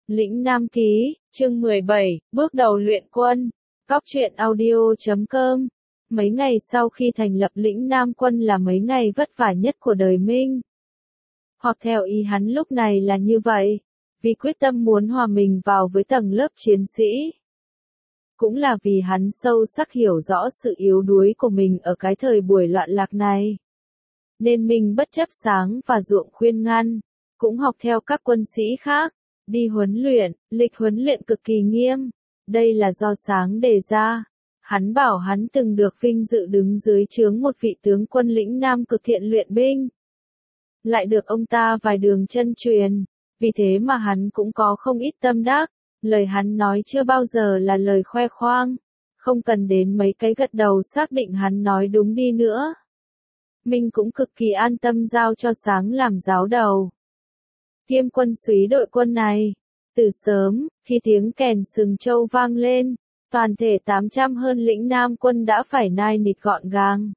Lĩnh Nam Ký, chương 17, bước đầu luyện quân. Góc truyện audio.com. Mấy ngày sau khi thành lập lĩnh Nam quân là mấy ngày vất vả nhất của đời Minh. Hoặc theo ý hắn lúc này là như vậy, vì quyết tâm muốn hòa mình vào với tầng lớp chiến sĩ. Cũng là vì hắn sâu sắc hiểu rõ sự yếu đuối của mình ở cái thời buổi loạn lạc này. Nên Minh bất chấp sáng và ruộng khuyên ngăn, cũng học theo các quân sĩ khác, đi huấn luyện, lịch huấn luyện cực kỳ nghiêm. Đây là do sáng đề ra. Hắn bảo hắn từng được vinh dự đứng dưới trướng một vị tướng quân lĩnh Nam cực thiện luyện binh. Lại được ông ta vài đường chân truyền, vì thế mà hắn cũng có không ít tâm đắc. Lời hắn nói chưa bao giờ là lời khoe khoang, không cần đến mấy cái gật đầu xác định hắn nói đúng đi nữa. Minh cũng cực kỳ an tâm giao cho sáng làm giáo đầu. Kiêm quân úy đội quân này. Từ sớm, khi tiếng kèn Sừng Châu vang lên, toàn thể 800 hơn lĩnh Nam quân đã phải nai nịt gọn gàng.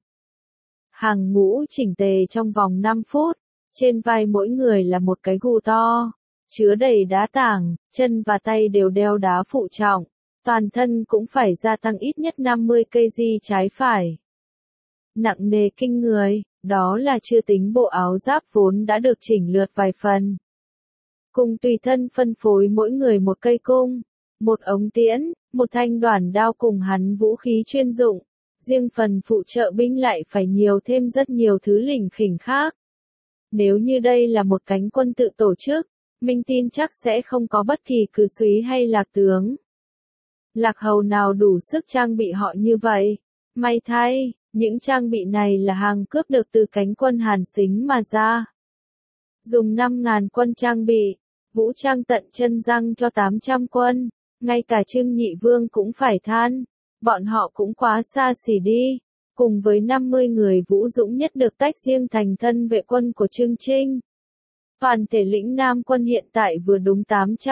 Hàng ngũ chỉnh tề trong vòng 5 phút, trên vai mỗi người là một cái gù to, chứa đầy đá tảng, chân và tay đều đeo đá phụ trọng, toàn thân cũng phải gia tăng ít nhất 50 kg trái phải. Nặng nề kinh người, đó là chưa tính bộ áo giáp vốn đã được chỉnh lượt vài phần. Cùng tùy thân phân phối mỗi người một cây cung, một ống tiễn, một thanh đoản đao cùng hắn vũ khí chuyên dụng, riêng phần phụ trợ binh lại phải nhiều thêm rất nhiều thứ lỉnh khỉnh khác. Nếu như đây là một cánh quân tự tổ chức, Minh tin chắc sẽ không có bất kỳ cứ úy hay lạc tướng. Lạc hầu nào đủ sức trang bị họ như vậy. May thay, những trang bị này là hàng cướp được từ cánh quân Hàn Sính mà ra. Dùng 5.000 quân trang bị, vũ trang tận chân răng cho 800 quân, ngay cả Trương Nhị Vương cũng phải than, bọn họ cũng quá xa xỉ đi. Cùng với 50 người vũ dũng nhất được tách riêng thành thân vệ quân của Trương Trinh. Toàn thể lĩnh Nam quân hiện tại vừa đúng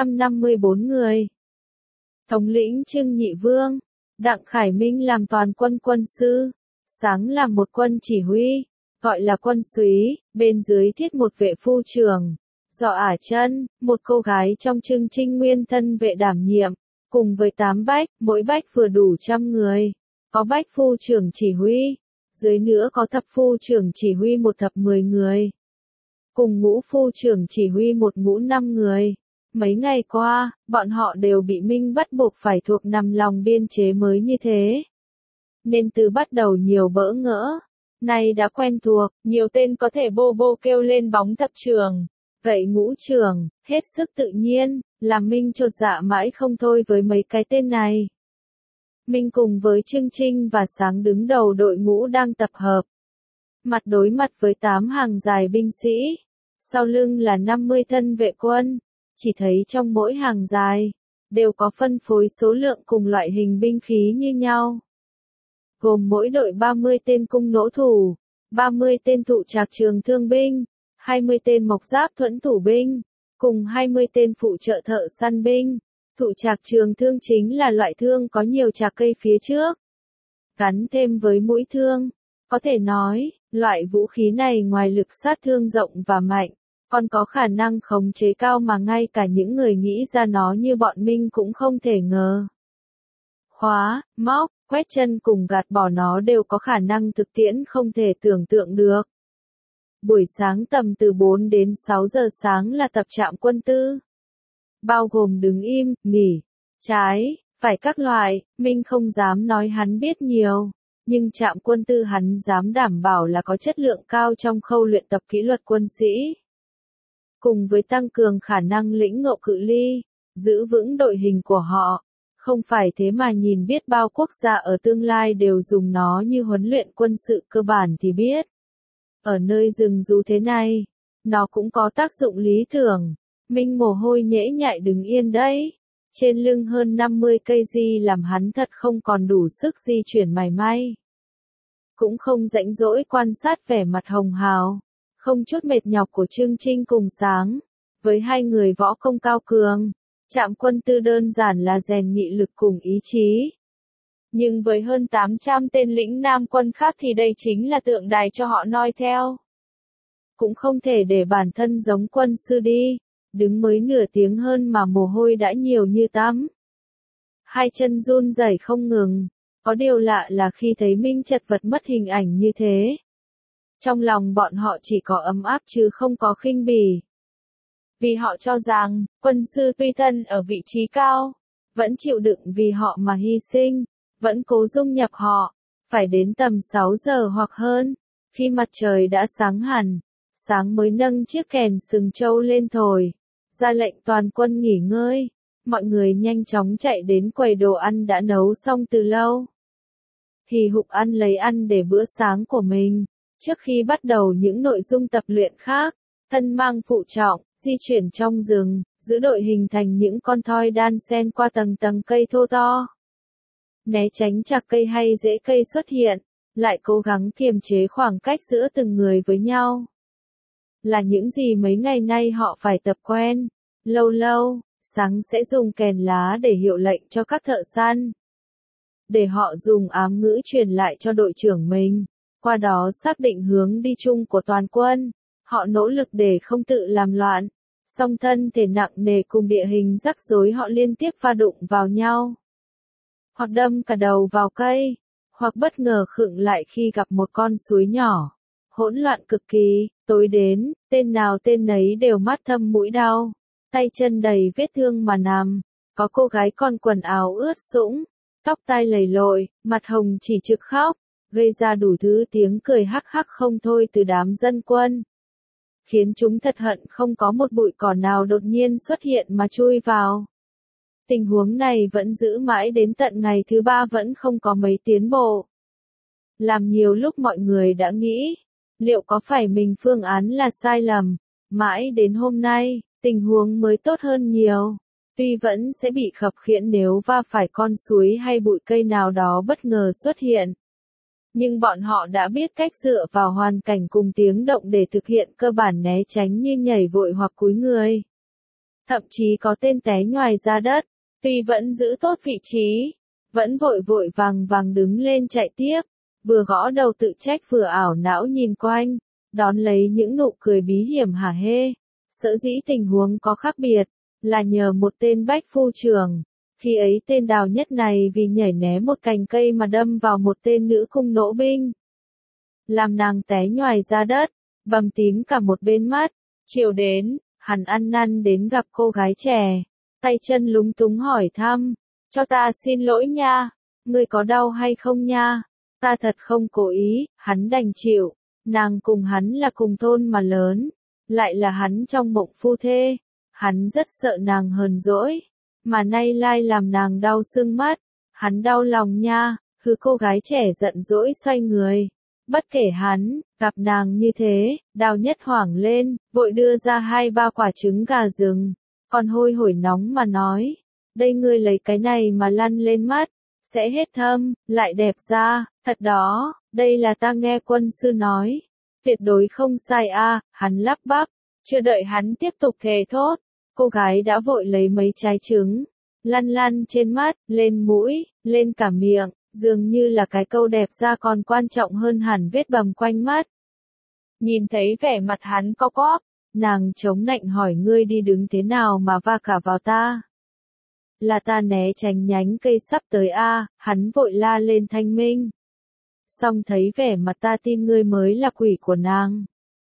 854 người. Thống lĩnh Trương Nhị Vương, Đặng Khải Minh làm toàn quân quân sư, Sáng làm một quân chỉ huy, gọi là quân úy, bên dưới thiết một vệ phu trưởng, do Ả Chân, một cô gái trong Trương Trinh nguyên thân vệ đảm nhiệm, cùng với 8 bách, mỗi bách vừa đủ 100 người, có bách phu trưởng chỉ huy, dưới nữa có thập phu trưởng chỉ huy một thập 10 người. Cùng ngũ phu trưởng chỉ huy một ngũ 5 người. Mấy ngày qua, bọn họ đều bị Minh bắt buộc phải thuộc nằm lòng biên chế mới như thế. Nên từ bắt đầu nhiều bỡ ngỡ, nay đã quen thuộc, nhiều tên có thể bô bô kêu lên bóng thập trưởng, gậy ngũ trưởng, hết sức tự nhiên, làm Minh chột dạ mãi không thôi với mấy cái tên này. Minh cùng với Trương Trinh và Sáng đứng đầu đội ngũ đang tập hợp. Mặt đối mặt với 8 hàng dài binh sĩ, sau lưng là 50 thân vệ quân, chỉ thấy trong mỗi hàng dài, đều có phân phối số lượng cùng loại hình binh khí như nhau. Gồm mỗi đội 30 tên cung nỗ thủ, 30 tên thụ trạc trường thương binh, 20 tên mộc giáp thuẫn thủ binh, cùng 20 tên phụ trợ thợ săn binh. Thụ trạc trường thương chính là loại thương có nhiều trạc cây phía trước, gắn thêm với mũi thương. Có thể nói, loại vũ khí này ngoài lực sát thương rộng và mạnh, còn có khả năng khống chế cao mà ngay cả những người nghĩ ra nó như bọn Minh cũng không thể ngờ. Khóa, móc, quét chân cùng gạt bỏ nó đều có khả năng thực tiễn không thể tưởng tượng được. Buổi sáng tầm từ 4 đến 6 giờ sáng là tập trạm quân tư. Bao gồm đứng im, nghỉ, trái, phải các loại, Minh không dám nói hắn biết nhiều, nhưng trạm quân tư hắn dám đảm bảo là có chất lượng cao trong khâu luyện tập kỹ thuật quân sĩ. Cùng với tăng cường khả năng lĩnh ngộ cự ly, giữ vững đội hình của họ, không phải thế mà nhìn biết bao quốc gia ở tương lai đều dùng nó như huấn luyện quân sự cơ bản thì biết. Ở nơi rừng rú thế này, nó cũng có tác dụng lý tưởng. Minh mồ hôi nhễ nhại đứng yên đấy. Trên lưng hơn 50 cây di làm hắn thật không còn đủ sức di chuyển mảy may. Cũng không rãnh rỗi quan sát vẻ mặt hồng hào, không chút mệt nhọc của Trương Trinh cùng Sáng. Với hai người võ công cao cường, trạm quân tư đơn giản là rèn nghị lực cùng ý chí. Nhưng với hơn 800 tên lĩnh Nam quân khác thì đây chính là tượng đài cho họ noi theo. Cũng không thể để bản thân giống quân sư đi. đứng mới nửa tiếng hơn mà mồ hôi đã nhiều như tắm. Hai chân run rẩy không ngừng, có điều lạ là khi thấy Minh chật vật mất hình ảnh như thế. Trong lòng bọn họ chỉ có ấm áp chứ không có khinh bỉ. Vì họ cho rằng, quân sư tuy thân ở vị trí cao, vẫn chịu đựng vì họ mà hy sinh, vẫn cố dung nhập họ, phải đến tầm 6 giờ hoặc hơn, khi mặt trời đã sáng hẳn, sáng mới nâng chiếc kèn sừng trâu lên thổi, ra lệnh toàn quân nghỉ ngơi, mọi người nhanh chóng chạy đến quầy đồ ăn đã nấu xong từ lâu. Hì hục ăn để bữa sáng của mình, trước khi bắt đầu những nội dung tập luyện khác, thân mang phụ trọng, di chuyển trong rừng, giữ đội hình thành những con thoi đan xen qua tầng tầng cây thô to. Né tránh chạc cây hay rễ cây xuất hiện, lại cố gắng kiềm chế khoảng cách giữa từng người với nhau. Là những gì mấy ngày nay họ phải tập quen. Lâu lâu, sáng sẽ dùng kèn lá để hiệu lệnh cho các thợ săn. Để họ dùng ám ngữ truyền lại cho đội trưởng mình, qua đó xác định hướng đi chung của toàn quân. Họ nỗ lực để không tự làm loạn, song thân thể nặng nề cùng địa hình rắc rối họ liên tiếp va đụng vào nhau. Hoặc đâm cả đầu vào cây, hoặc bất ngờ khựng lại khi gặp một con suối nhỏ. Hỗn loạn cực kỳ, tối đến, tên nào tên nấy đều mắt thâm mũi đau, tay chân đầy vết thương mà nằm. Có cô gái con quần áo ướt sũng, tóc tai lầy lội, mặt hồng chỉ trực khóc, gây ra đủ thứ tiếng cười hắc hắc không thôi từ đám dân quân. Khiến chúng thật hận không có một bụi cỏ nào đột nhiên xuất hiện mà chui vào. Tình huống này vẫn giữ mãi đến tận ngày thứ 3 vẫn không có mấy tiến bộ. Làm nhiều lúc mọi người đã nghĩ, liệu có phải mình phương án là sai lầm, mãi đến hôm nay, tình huống mới tốt hơn nhiều. Tuy vẫn sẽ bị khập khiễng nếu va phải con suối hay bụi cây nào đó bất ngờ xuất hiện. Nhưng bọn họ đã biết cách dựa vào hoàn cảnh cùng tiếng động để thực hiện cơ bản né tránh như nhảy vội hoặc cúi người. Thậm chí có tên té nhoài ra đất, tuy vẫn giữ tốt vị trí, vẫn vội vội vàng đứng lên chạy tiếp, vừa gõ đầu tự trách vừa ảo não nhìn quanh, đón lấy những nụ cười bí hiểm hả hê. Sở dĩ tình huống có khác biệt, là nhờ một tên bách phu trưởng. Khi ấy tên Đào Nhất này vì nhảy né một cành cây mà đâm vào một tên nữ cung nỗ binh. Làm nàng té nhoài ra đất, bầm tím cả một bên mắt. Chiều đến, hắn ăn năn đến gặp cô gái trẻ. Tay chân lúng túng hỏi thăm, cho ta xin lỗi nha, ngươi có đau hay không nha? Ta thật không cố ý, hắn đành chịu. Nàng cùng hắn là cùng thôn mà lớn, lại là hắn trong mộng phu thê. Hắn rất sợ nàng hờn dỗi, mà nay lai làm nàng đau sưng mắt. Hắn đau lòng nha, cô gái trẻ giận dỗi xoay người. Bất kể hắn, gặp nàng như thế, Đào Nhất hoảng lên, vội đưa ra 2-3 quả trứng gà rừng. Còn hôi hổi nóng mà nói, đây ngươi lấy cái này mà lăn lên mắt, sẽ hết thâm, lại đẹp ra, thật đó, đây là ta nghe quân sư nói. Tuyệt đối không sai a, hắn lắp bắp, chưa đợi hắn tiếp tục thề thốt. Cô gái đã vội lấy mấy trái trứng, lăn trên mắt, lên mũi, lên cả miệng, dường như là cái câu đẹp ra còn quan trọng hơn hẳn vết bầm quanh mắt. Nhìn thấy vẻ mặt hắn co quắp, nàng chống nạnh hỏi ngươi đi đứng thế nào mà va cả vào ta. Là ta né tránh nhánh cây sắp tới a, hắn vội la lên thanh minh. Xong thấy vẻ mặt ta tin ngươi mới là quỷ của nàng.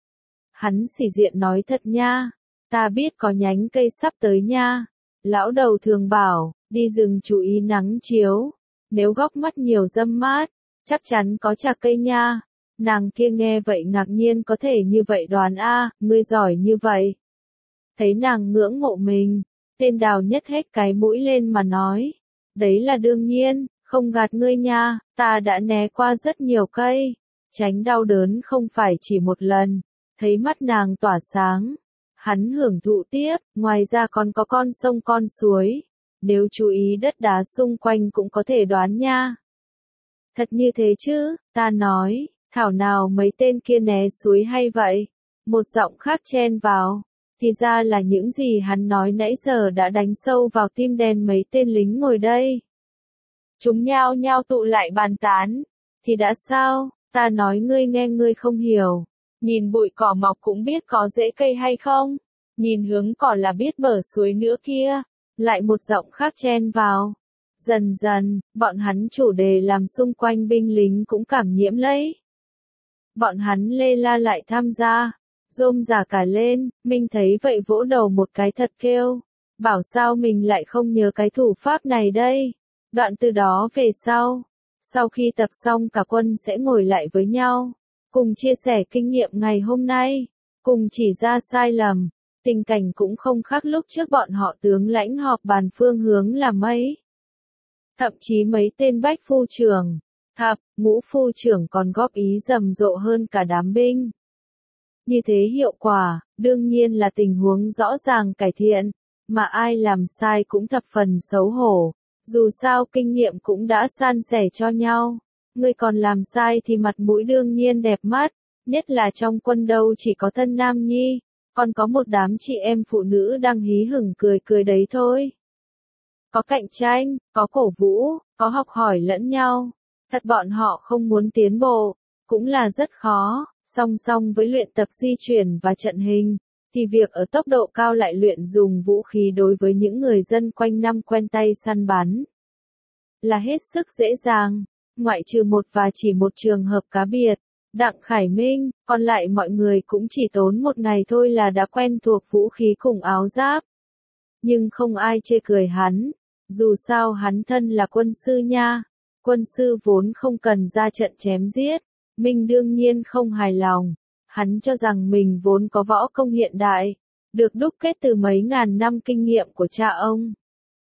Hắn xỉ diện nói thật nha. Ta biết có nhánh cây sắp tới nha. Lão đầu thường bảo, đi rừng chú ý nắng chiếu. Nếu góc mắt nhiều râm mát, chắc chắn có trà cây nha. Nàng kia nghe vậy ngạc nhiên có thể như vậy đoán a, ngươi giỏi như vậy. Thấy nàng ngưỡng mộ mình, tên Đào Nhất hết cái mũi lên mà nói. Đấy là đương nhiên, không gạt ngươi nha, ta đã né qua rất nhiều cây. Tránh đau đớn không phải chỉ một lần. Thấy mắt nàng tỏa sáng. Hắn hưởng thụ tiếp, ngoài ra còn có con sông con suối. Nếu chú ý đất đá xung quanh cũng có thể đoán nha. Thật như thế chứ, ta nói, thảo nào mấy tên kia né suối hay vậy? Một giọng khác chen vào. Thì ra là những gì hắn nói nãy giờ đã đánh sâu vào tim đen mấy tên lính ngồi đây. Chúng nhao nhao tụ lại bàn tán. Thì đã sao, ta nói ngươi nghe ngươi không hiểu. Nhìn bụi cỏ mọc cũng biết có rễ cây hay không? nhìn hướng cỏ là biết bờ suối nữa kia, lại một giọng khác chen vào. Dần dần, bọn hắn chủ đề làm xung quanh binh lính cũng cảm nhiễm lấy. Bọn hắn lê la lại tham gia, rôm rả cả lên, Minh thấy vậy vỗ đầu một cái thật kêu. Bảo sao mình lại không nhớ cái thủ pháp này đây. Đoạn từ đó về sau khi tập xong cả quân sẽ ngồi lại với nhau, cùng chia sẻ kinh nghiệm ngày hôm nay, cùng chỉ ra sai lầm. Tình cảnh cũng không khác lúc trước bọn họ tướng lãnh họp bàn phương hướng là mấy. Thậm chí mấy tên bách phu trưởng, thập, ngũ phu trưởng còn góp ý rầm rộ hơn cả đám binh. Như thế hiệu quả, đương nhiên là tình huống rõ ràng cải thiện, mà ai làm sai cũng thập phần xấu hổ. Dù sao kinh nghiệm cũng đã san sẻ cho nhau. Người còn làm sai thì mặt mũi đương nhiên đẹp mắt, nhất là trong quân đâu chỉ có Tân Nam Nhi, còn có một đám chị em phụ nữ đang hí hửng cười cười đấy thôi. Có cạnh tranh, có cổ vũ, có học hỏi lẫn nhau. Thật bọn họ không muốn tiến bộ, cũng là rất khó. Song song với luyện tập di chuyển và trận hình, thì việc ở tốc độ cao lại luyện dùng vũ khí đối với những người dân quanh năm quen tay săn bắn là hết sức dễ dàng, ngoại trừ chỉ một trường hợp cá biệt, Đặng Khải Minh, còn lại mọi người cũng chỉ tốn một ngày thôi là đã quen thuộc vũ khí cùng áo giáp. Nhưng không ai chê cười hắn, dù sao hắn thân là quân sư nha, quân sư vốn không cần ra trận chém giết. Minh đương nhiên không hài lòng, hắn cho rằng mình vốn có võ công hiện đại, được đúc kết từ mấy ngàn năm kinh nghiệm của cha ông.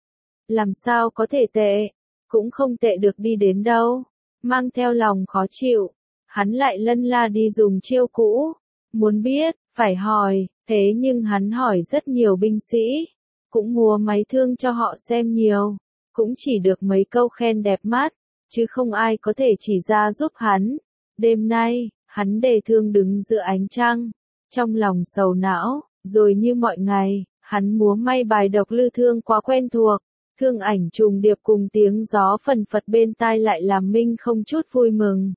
Làm sao có thể tệ, cũng không tệ được đi đến đâu. Mang theo lòng khó chịu, hắn lại lân la đi dùng chiêu cũ. Muốn biết, phải hỏi, thế nhưng hắn hỏi rất nhiều binh sĩ, cũng múa máy thương cho họ xem nhiều, cũng chỉ được mấy câu khen đẹp mắt, chứ không ai có thể chỉ ra giúp hắn. Đêm nay, hắn đề thương đứng giữa ánh trăng, trong lòng sầu não, rồi như mọi ngày, hắn múa may bài độc lư thương quá quen thuộc, thương ảnh trùng điệp cùng tiếng gió phần phật bên tai lại làm Minh không chút vui mừng.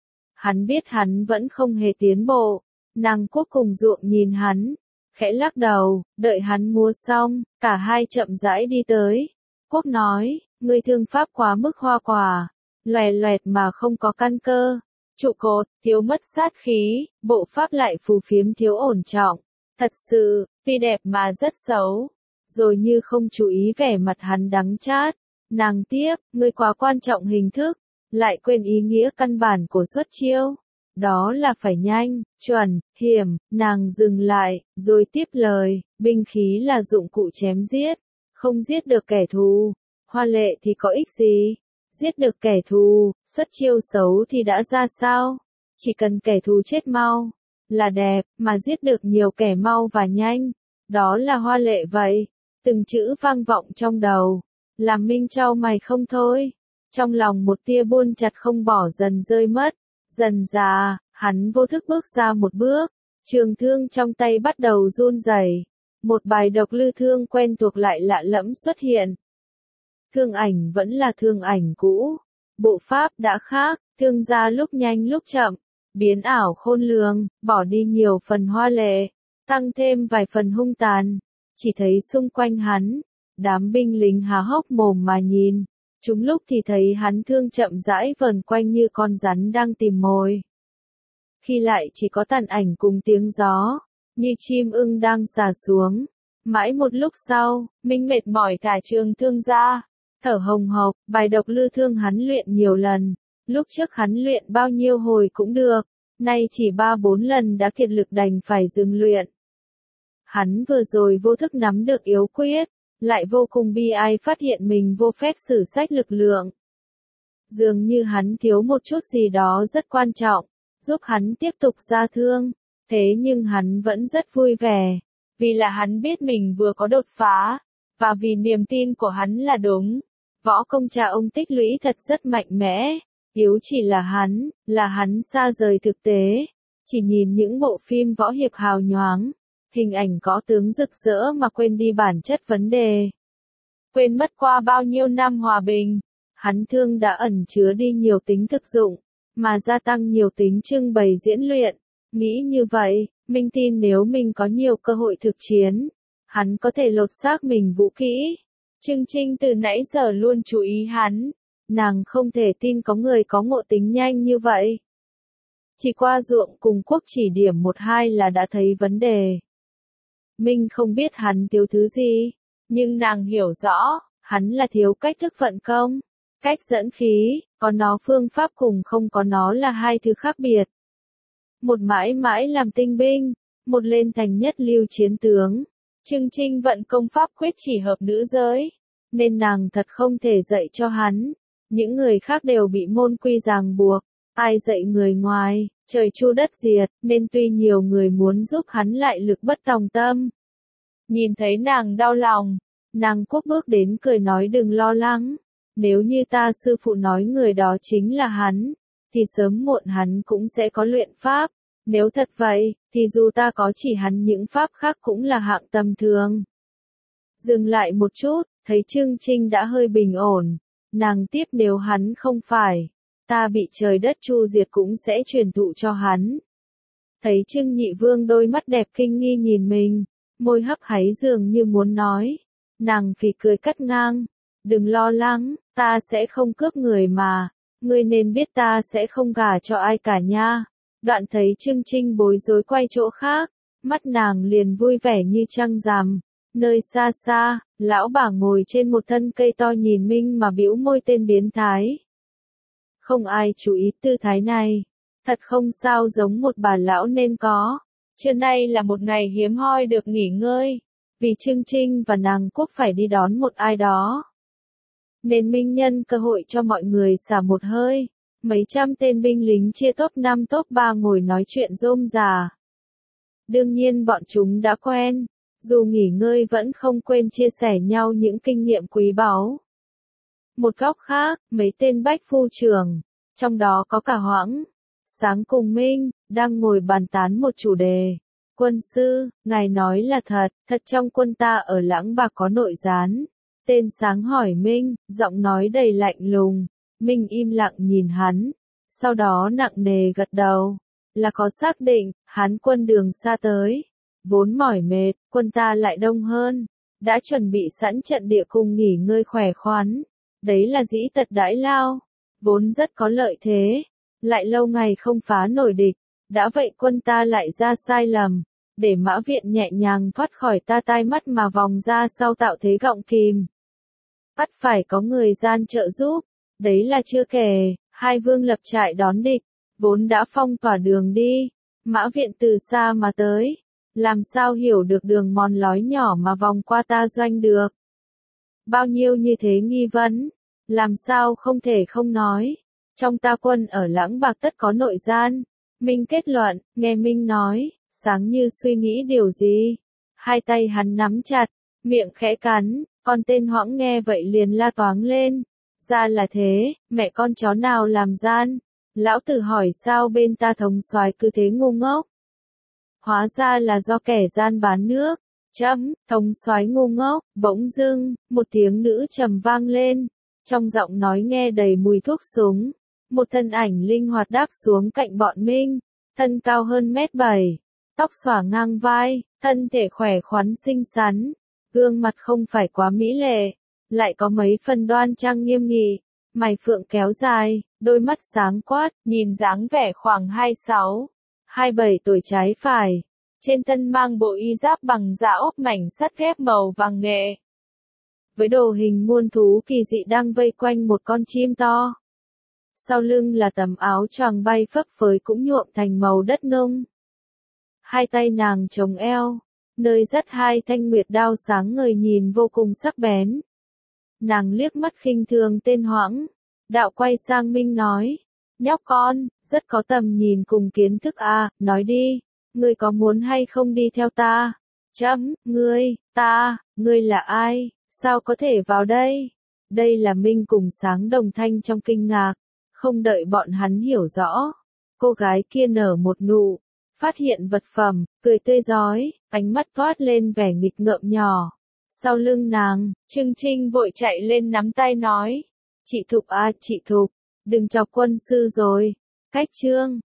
Hắn biết hắn vẫn không hề tiến bộ, nàng Quốc cùng ruộng nhìn hắn, khẽ lắc đầu, đợi hắn múa xong, cả hai chậm rãi đi tới. Quốc nói, ngươi thương pháp quá mức hoa quả, loè loẹt mà không có căn cơ. Trụ cột, thiếu mất sát khí, bộ pháp lại phù phiếm thiếu ổn trọng. Thật sự, tuy đẹp mà rất xấu. Rồi như không chú ý vẻ mặt hắn đắng chát. Nàng tiếp, ngươi quá quan trọng hình thức, lại quên ý nghĩa căn bản của xuất chiêu. Đó là phải nhanh, chuẩn, hiểm, nàng dừng lại, rồi tiếp lời, binh khí là dụng cụ chém giết, không giết được kẻ thù. Hoa lệ thì có ích gì? Giết được kẻ thù, xuất chiêu xấu thì đã ra sao? Chỉ cần kẻ thù chết mau, là đẹp, mà giết được nhiều kẻ mau và nhanh, đó là hoa lệ vậy. Từng chữ vang vọng trong đầu, làm Minh chau mày không thôi. Trong lòng một tia buôn chặt không bỏ dần rơi mất, dần dà, hắn vô thức bước ra một bước, trường thương trong tay bắt đầu run rẩy. Một bài độc lư thương quen thuộc lại lạ lẫm xuất hiện. Thương ảnh vẫn là thương ảnh cũ, bộ pháp đã khác, thương ra lúc nhanh lúc chậm, biến ảo khôn lường, bỏ đi nhiều phần hoa lệ, tăng thêm vài phần hung tàn. Chỉ thấy xung quanh hắn, đám binh lính há hốc mồm mà nhìn, chúng lúc thì thấy hắn thương chậm rãi vờn quanh như con rắn đang tìm mồi. Khi lại chỉ có tàn ảnh cùng tiếng gió, như chim ưng đang xà xuống. Mãi một lúc sau, Minh mệt mỏi thả trường thương ra, thở hồng hộc, bài độc lư thương hắn luyện nhiều lần, lúc trước hắn luyện bao nhiêu hồi cũng được, nay chỉ 3-4 lần đã kiệt lực đành phải dừng luyện. Hắn vừa rồi vô thức nắm được yếu quyết, lại vô cùng bi ai phát hiện mình vô phép sử sách lực lượng. Dường như hắn thiếu một chút gì đó rất quan trọng, giúp hắn tiếp tục ra thương, thế nhưng hắn vẫn rất vui vẻ, vì là hắn biết mình vừa có đột phá, và vì niềm tin của hắn là đúng. Võ công cha ông tích lũy thật rất mạnh mẽ, yếu chỉ là hắn xa rời thực tế, chỉ nhìn những bộ phim võ hiệp hào nhoáng, hình ảnh có tướng rực rỡ mà quên đi bản chất vấn đề. Quên mất qua bao nhiêu năm hòa bình, hắn thương đã ẩn chứa đi nhiều tính thực dụng, mà gia tăng nhiều tính trưng bày diễn luyện. Nghĩ như vậy, Minh tin nếu mình có nhiều cơ hội thực chiến, hắn có thể lột xác mình vũ kỹ. Trương Trinh từ nãy giờ luôn chú ý hắn. Nàng không thể tin có người có ngộ tính nhanh như vậy. Chỉ qua ruộng cùng Quốc chỉ điểm một hai là đã thấy vấn đề. Minh không biết hắn thiếu thứ gì, nhưng nàng hiểu rõ, hắn là thiếu cách thức vận công, cách dẫn khí, có nó phương pháp cùng không có nó là hai thứ khác biệt. Một mãi mãi làm tinh binh, một lên thành nhất lưu chiến tướng. Trương Trinh vận công pháp quyết chỉ hợp nữ giới, nên nàng thật không thể dạy cho hắn. Những người khác đều bị môn quy ràng buộc, ai dạy người ngoài, trời chu đất diệt, nên tuy nhiều người muốn giúp hắn lại lực bất tòng tâm. Nhìn thấy nàng đau lòng, nàng Quốc bước đến cười nói đừng lo lắng, nếu như ta sư phụ nói người đó chính là hắn, thì sớm muộn hắn cũng sẽ có luyện pháp, nếu thật vậy, thì dù ta có chỉ hắn những pháp khác cũng là hạng tầm thường. Dừng lại một chút, thấy Trương Trinh đã hơi bình ổn, nàng tiếp nếu hắn không phải, ta bị trời đất chu diệt cũng sẽ truyền thụ cho hắn. Thấy Trương Nhị Vương đôi mắt đẹp kinh nghi nhìn mình, môi hấp háy dường như muốn nói, nàng phì cười cắt ngang, đừng lo lắng, ta sẽ không cướp người mà, ngươi nên biết ta sẽ không gả cho ai cả nha. Đoạn thấy Trương Trinh bối rối quay chỗ khác, mắt nàng liền vui vẻ như trăng rằm. Nơi xa xa, lão bà ngồi trên một thân cây to nhìn Minh mà bĩu môi tên biến thái. Không ai chú ý tư thái này, thật không sao giống một bà lão nên có. Trưa nay là một ngày hiếm hoi được nghỉ ngơi, vì Trương Trinh và nàng Quốc phải đi đón một ai đó. Nên Minh nhân cơ hội cho mọi người xả một hơi, mấy trăm tên binh lính chia top 5 top 3 ngồi nói chuyện rôm rà. Đương nhiên bọn chúng đã quen, dù nghỉ ngơi vẫn không quên chia sẻ nhau những kinh nghiệm quý báu. Một góc khác, mấy tên bách phu trưởng, trong đó có cả Hoãng, Sáng cùng Minh, đang ngồi bàn tán một chủ đề. Quân sư, ngài nói là thật, thật trong quân ta ở Lãng Bạc có nội gián. Tên Sáng hỏi Minh, giọng nói đầy lạnh lùng. Minh im lặng nhìn hắn, sau đó nặng nề gật đầu. Là có xác định, Hán quân đường xa tới. Vốn mỏi mệt, quân ta lại đông hơn. Đã chuẩn bị sẵn trận địa cùng nghỉ ngơi khỏe khoắn. Đấy là dĩ tật đãi lao. Vốn rất có lợi thế. Lại lâu ngày không phá nổi địch. Đã vậy quân ta lại ra sai lầm. Để Mã Viện nhẹ nhàng thoát khỏi ta tai mắt mà vòng ra sau tạo thế gọng kìm. Bắt phải có người gian trợ giúp. Đấy là chưa kể, hai vương lập trại đón địch. Vốn đã phong tỏa đường đi. Mã Viện từ xa mà tới. Làm sao hiểu được đường mòn lối nhỏ mà vòng qua ta doanh được. Bao nhiêu như thế nghi vấn. Làm sao không thể không nói. Trong ta quân ở Lãng Bạc tất có nội gian. Minh kết luận, nghe Minh nói, Sáng như suy nghĩ điều gì. Hai tay hắn nắm chặt, miệng khẽ cắn, con tên Hoãng nghe vậy liền la toáng lên. Ra là thế, mẹ con chó nào làm gian. Lão tử hỏi sao bên ta thống soái cứ thế ngu ngốc. Hóa ra là do kẻ gian bán nước. Chấm, thống soái ngu ngốc, bỗng dưng, một tiếng nữ trầm vang lên. Trong giọng nói nghe đầy mùi thuốc súng. Một thân ảnh linh hoạt đáp xuống cạnh bọn Minh. Thân cao hơn 1m7. Tóc xõa ngang vai, thân thể khỏe khoắn xinh xắn. Gương mặt không phải quá mỹ lệ. Lại có mấy phần đoan trang nghiêm nghị. Mày phượng kéo dài, đôi mắt sáng quát, nhìn dáng vẻ khoảng 26, 27 tuổi trái phải. Trên thân mang bộ y giáp bằng da ốp mảnh sắt thép màu vàng nghệ. Với đồ hình muôn thú kỳ dị đang vây quanh một con chim to. Sau lưng là tấm áo choàng bay phấp phới cũng nhuộm thành màu đất nung. Hai tay nàng chống eo, nơi dắt hai thanh nguyệt đao sáng ngời nhìn vô cùng sắc bén. Nàng liếc mắt khinh thường tên Hoãng, đạo quay sang Minh nói, nhóc con, rất có tầm nhìn cùng kiến thức à, nói đi, ngươi có muốn hay không đi theo ta? Chấm, ngươi là ai, sao có thể vào đây? Đây là Minh cùng Sáng đồng thanh trong kinh ngạc, không đợi bọn hắn hiểu rõ. Cô gái kia nở một nụ, phát hiện vật phẩm, cười tươi rói, ánh mắt toát lên vẻ nghịch ngợm nhỏ. Sau lưng nàng, Trương Trinh vội chạy lên nắm tay nói. Chị Thục à chị Thục, đừng chọc quân sư rồi. Cách Trương,